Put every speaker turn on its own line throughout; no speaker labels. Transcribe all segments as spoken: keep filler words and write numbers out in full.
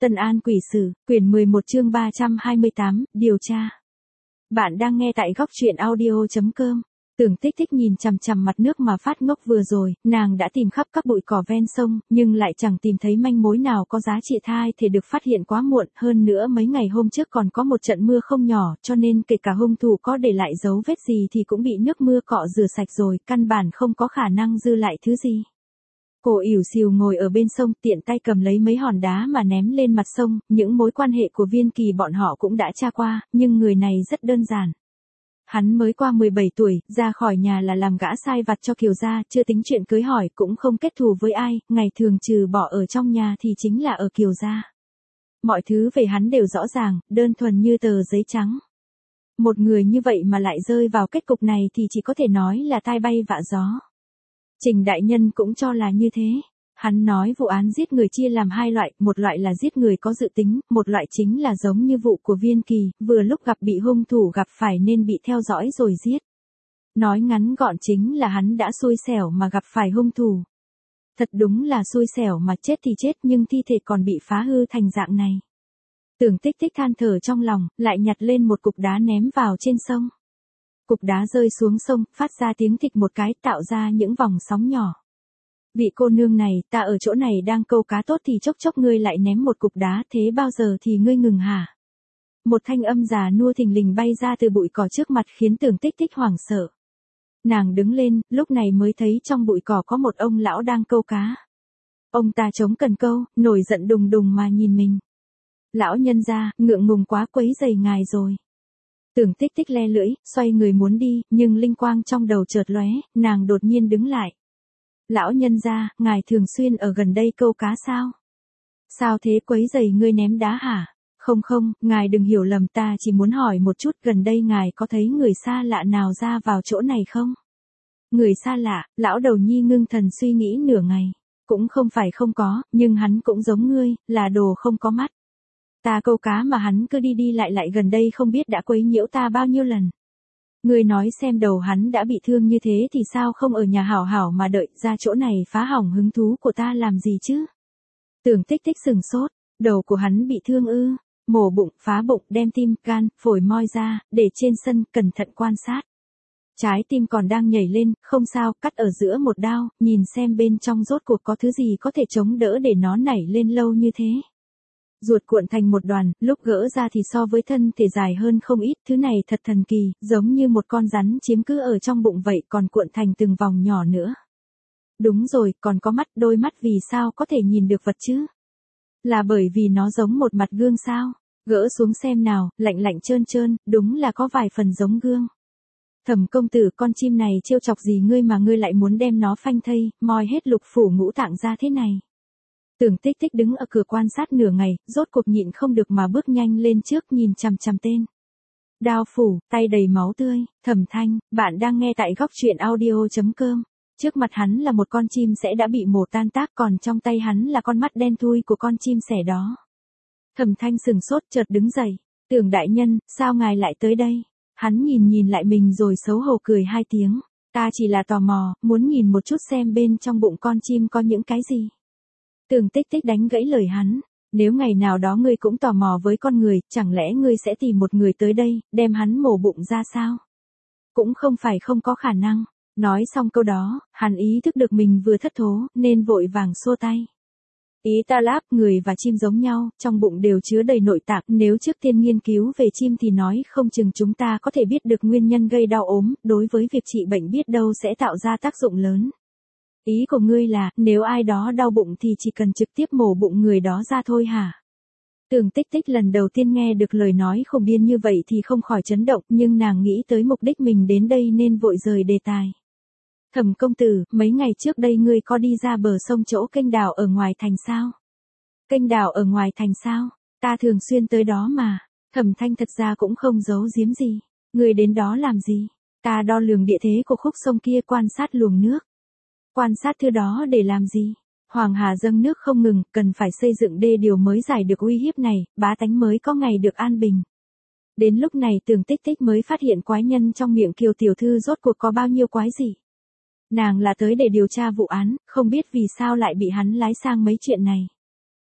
Tân An Quỷ Sử, quyển mười một chương ba trăm hai mươi tám, điều tra. Bạn đang nghe tại góc truyện audio chấm com. Tưởng Tích Tích nhìn chằm chằm mặt nước mà phát ngốc vừa rồi, nàng đã tìm khắp các bụi cỏ ven sông, nhưng lại chẳng tìm thấy manh mối nào có giá trị thai thể được phát hiện quá muộn, hơn nữa mấy ngày hôm trước còn có một trận mưa không nhỏ, cho nên kể cả hung thủ có để lại dấu vết gì thì cũng bị nước mưa cọ rửa sạch rồi, căn bản không có khả năng dư lại thứ gì. Cô ỉu xìu ngồi ở bên sông, tiện tay cầm lấy mấy hòn đá mà ném lên mặt sông, những mối quan hệ của Viên Kỳ bọn họ cũng đã tra qua, nhưng người này rất đơn giản. Hắn mới qua mười bảy tuổi, ra khỏi nhà là làm gã sai vặt cho Kiều gia, chưa tính chuyện cưới hỏi, cũng không kết thù với ai, ngày thường trừ bỏ ở trong nhà thì chính là ở Kiều gia. Mọi thứ về hắn đều rõ ràng, đơn thuần như tờ giấy trắng. Một người như vậy mà lại rơi vào kết cục này thì chỉ có thể nói là tai bay vạ gió. Trình đại nhân cũng cho là như thế. Hắn nói vụ án giết người chia làm hai loại, một loại là giết người có dự tính, một loại chính là giống như vụ của Viên Kỳ, vừa lúc gặp bị hung thủ gặp phải nên bị theo dõi rồi giết. Nói ngắn gọn chính là hắn đã xui xẻo mà gặp phải hung thủ. Thật đúng là xui xẻo mà chết thì chết nhưng thi thể còn bị phá hư thành dạng này. Tưởng Tích Tích than thở trong lòng, lại nhặt lên một cục đá ném vào trên sông. Cục đá rơi xuống sông, phát ra tiếng thịch một cái, tạo ra những vòng sóng nhỏ. Vị cô nương này, ta ở chỗ này đang câu cá tốt thì chốc chốc ngươi lại ném một cục đá, thế bao giờ thì ngươi ngừng hả? Một thanh âm già nua thình lình bay ra từ bụi cỏ trước mặt khiến Tưởng Tích Tích hoảng sợ. Nàng đứng lên, lúc này mới thấy trong bụi cỏ có một ông lão đang câu cá. Ông ta chống cần câu, nổi giận đùng đùng mà nhìn mình. Lão nhân gia, ngượng ngùng quá quấy rầy ngài rồi. Tưởng Tích Tích le lưỡi, xoay người muốn đi, nhưng linh quang trong đầu chợt lóe, nàng đột nhiên đứng lại. Lão nhân gia, ngài thường xuyên ở gần đây câu cá sao? Sao thế, quấy rầy ngươi ném đá hả? Không không, ngài đừng hiểu lầm, ta chỉ muốn hỏi một chút, gần đây ngài có thấy người xa lạ nào ra vào chỗ này không? Người xa lạ, lão đầu nhi ngưng thần suy nghĩ nửa ngày. Cũng không phải không có, nhưng hắn cũng giống ngươi, là đồ không có mắt. Ta câu cá mà hắn cứ đi đi lại lại gần đây không biết đã quấy nhiễu ta bao nhiêu lần. Ngươi nói xem, đầu hắn đã bị thương như thế thì sao không ở nhà hảo hảo mà đợi, ra chỗ này phá hỏng hứng thú của ta làm gì chứ? Tưởng Tích Tích sừng sốt, đầu của hắn bị thương ư? Mổ bụng, phá bụng, đem tim, gan, phổi moi ra, để trên sân, cẩn thận quan sát. Trái tim còn đang nhảy lên, không sao, cắt ở giữa một đao, nhìn xem bên trong rốt cuộc có thứ gì có thể chống đỡ để nó nảy lên lâu như thế. Ruột cuộn thành một đoàn, lúc gỡ ra thì so với thân thể dài hơn không ít, thứ này thật thần kỳ, giống như một con rắn chiếm cứ ở trong bụng vậy, còn cuộn thành từng vòng nhỏ nữa. Đúng rồi, còn có mắt, đôi mắt vì sao có thể nhìn được vật chứ? Là bởi vì nó giống một mặt gương sao? Gỡ xuống xem nào, lạnh lạnh trơn trơn, đúng là có vài phần giống gương. Thẩm công tử, con chim này trêu chọc gì ngươi mà ngươi lại muốn đem nó phanh thây, moi hết lục phủ ngũ tạng ra thế này? Tưởng Tích Tích đứng ở cửa quan sát nửa ngày, rốt cuộc nhịn không được mà bước nhanh lên trước nhìn chằm chằm tên. Đao phủ, tay đầy máu tươi, Thẩm Thanh, bạn đang nghe tại góc truyện audio chấm com. Trước mặt hắn là một con chim sẻ đã bị mổ tan tác, còn trong tay hắn là con mắt đen thui của con chim sẻ đó. Thẩm Thanh sừng sốt chợt đứng dậy. Tưởng đại nhân, sao ngài lại tới đây? Hắn nhìn nhìn lại mình rồi xấu hổ cười hai tiếng. Ta chỉ là tò mò, muốn nhìn một chút xem bên trong bụng con chim có những cái gì. Tưởng Tích Tích đánh gãy lời hắn. Nếu ngày nào đó ngươi cũng tò mò với con người, chẳng lẽ ngươi sẽ tìm một người tới đây, đem hắn mổ bụng ra sao? Cũng không phải không có khả năng. Nói xong câu đó, hắn ý thức được mình vừa thất thố, nên vội vàng xua tay. Ý ta láp, người và chim giống nhau, trong bụng đều chứa đầy nội tạng, nếu trước tiên nghiên cứu về chim thì nói không chừng chúng ta có thể biết được nguyên nhân gây đau ốm, đối với việc trị bệnh biết đâu sẽ tạo ra tác dụng lớn. Ý của ngươi là, nếu ai đó đau bụng thì chỉ cần trực tiếp mổ bụng người đó ra thôi hả? Tưởng Tích Tích lần đầu tiên nghe được lời nói khùng điên như vậy thì không khỏi chấn động, nhưng nàng nghĩ tới mục đích mình đến đây nên vội rời đề tài. Thẩm công tử, mấy ngày trước đây ngươi có đi ra bờ sông chỗ kênh đào ở ngoài thành sao? Kênh đào ở ngoài thành sao? Ta thường xuyên tới đó mà. Thẩm Thanh thật ra cũng không giấu giếm gì. Ngươi đến đó làm gì? Ta đo lường địa thế của khúc sông kia, quan sát luồng nước. Quan sát thứ đó để làm gì? Hoàng Hà dâng nước không ngừng, cần phải xây dựng đê điều mới giải được uy hiếp này, bá tánh mới có ngày được an bình. Đến lúc này Tưởng Tích Tích mới phát hiện quái nhân trong miệng Kiều tiểu thư rốt cuộc có bao nhiêu quái gì. Nàng là tới để điều tra vụ án, không biết vì sao lại bị hắn lái sang mấy chuyện này.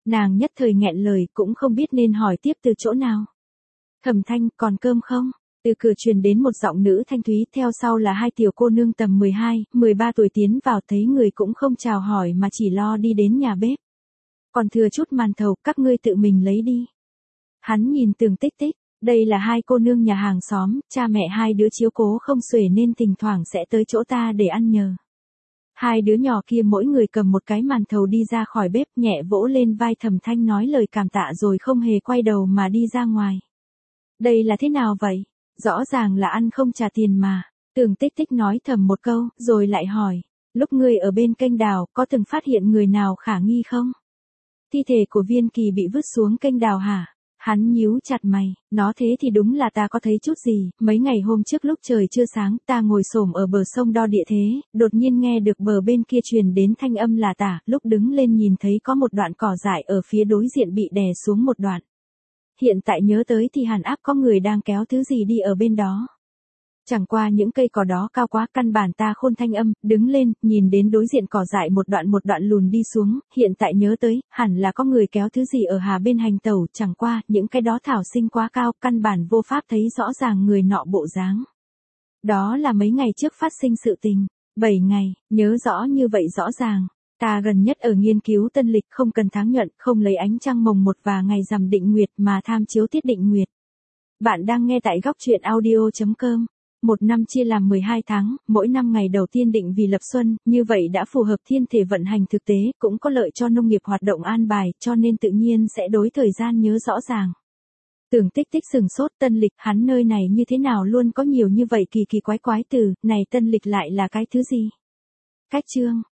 Nàng nhất thời nghẹn lời cũng không biết nên hỏi tiếp từ chỗ nào. Thẩm Thanh, còn cơm không? Từ cửa truyền đến một giọng nữ thanh thúy, theo sau là hai tiểu cô nương tầm mười hai, mười ba tuổi tiến vào, thấy người cũng không chào hỏi mà chỉ lo đi đến nhà bếp. Còn thừa chút màn thầu, các ngươi tự mình lấy đi. Hắn nhìn Tưởng Tích Tích, đây là hai cô nương nhà hàng xóm, cha mẹ hai đứa chiếu cố không xuể nên thỉnh thoảng sẽ tới chỗ ta để ăn nhờ. Hai đứa nhỏ kia mỗi người cầm một cái màn thầu đi ra khỏi bếp, nhẹ vỗ lên vai Thẩm Thanh nói lời cảm tạ rồi không hề quay đầu mà đi ra ngoài. Đây là thế nào vậy? Rõ ràng là ăn không trả tiền mà. Tưởng Tích Tích nói thầm một câu, rồi lại hỏi. Lúc ngươi ở bên kênh đào, có từng phát hiện người nào khả nghi không? Thi thể của Viên Kỳ bị vứt xuống kênh đào hả? Hắn nhíu chặt mày, nó thế thì đúng là ta có thấy chút gì, mấy ngày hôm trước lúc trời chưa sáng, ta ngồi xổm ở bờ sông đo địa thế, đột nhiên nghe được bờ bên kia truyền đến thanh âm là tả, lúc đứng lên nhìn thấy có một đoạn cỏ dại ở phía đối diện bị đè xuống một đoạn. Hiện tại nhớ tới thì hẳn áp có người đang kéo thứ gì đi ở bên đó. Chẳng qua những cây cỏ đó cao quá, căn bản ta khôn thanh âm, đứng lên, nhìn đến đối diện cỏ dại một đoạn một đoạn lùn đi xuống, hiện tại nhớ tới, hẳn là có người kéo thứ gì ở hà bên hành tẩu, chẳng qua, những cái đó thảo sinh quá cao, căn bản vô pháp thấy rõ ràng người nọ bộ dáng. Đó là mấy ngày trước phát sinh sự tình, bảy ngày, nhớ rõ như vậy rõ ràng. Ta gần nhất ở nghiên cứu tân lịch, không cần tháng nhuận, không lấy ánh trăng mồng một và ngày rằm định nguyệt mà tham chiếu tiết định nguyệt. Bạn đang nghe tại góc truyện audio chấm com. Một năm chia làm mười hai tháng, mỗi năm ngày đầu tiên định vì lập xuân, như vậy đã phù hợp thiên thể vận hành thực tế, cũng có lợi cho nông nghiệp hoạt động an bài, cho nên tự nhiên sẽ đối thời gian nhớ rõ ràng. Tưởng Tích Tích sừng sốt, tân lịch, hắn nơi này như thế nào luôn có nhiều như vậy kỳ kỳ quái quái từ, này tân lịch lại là cái thứ gì? Cách chương,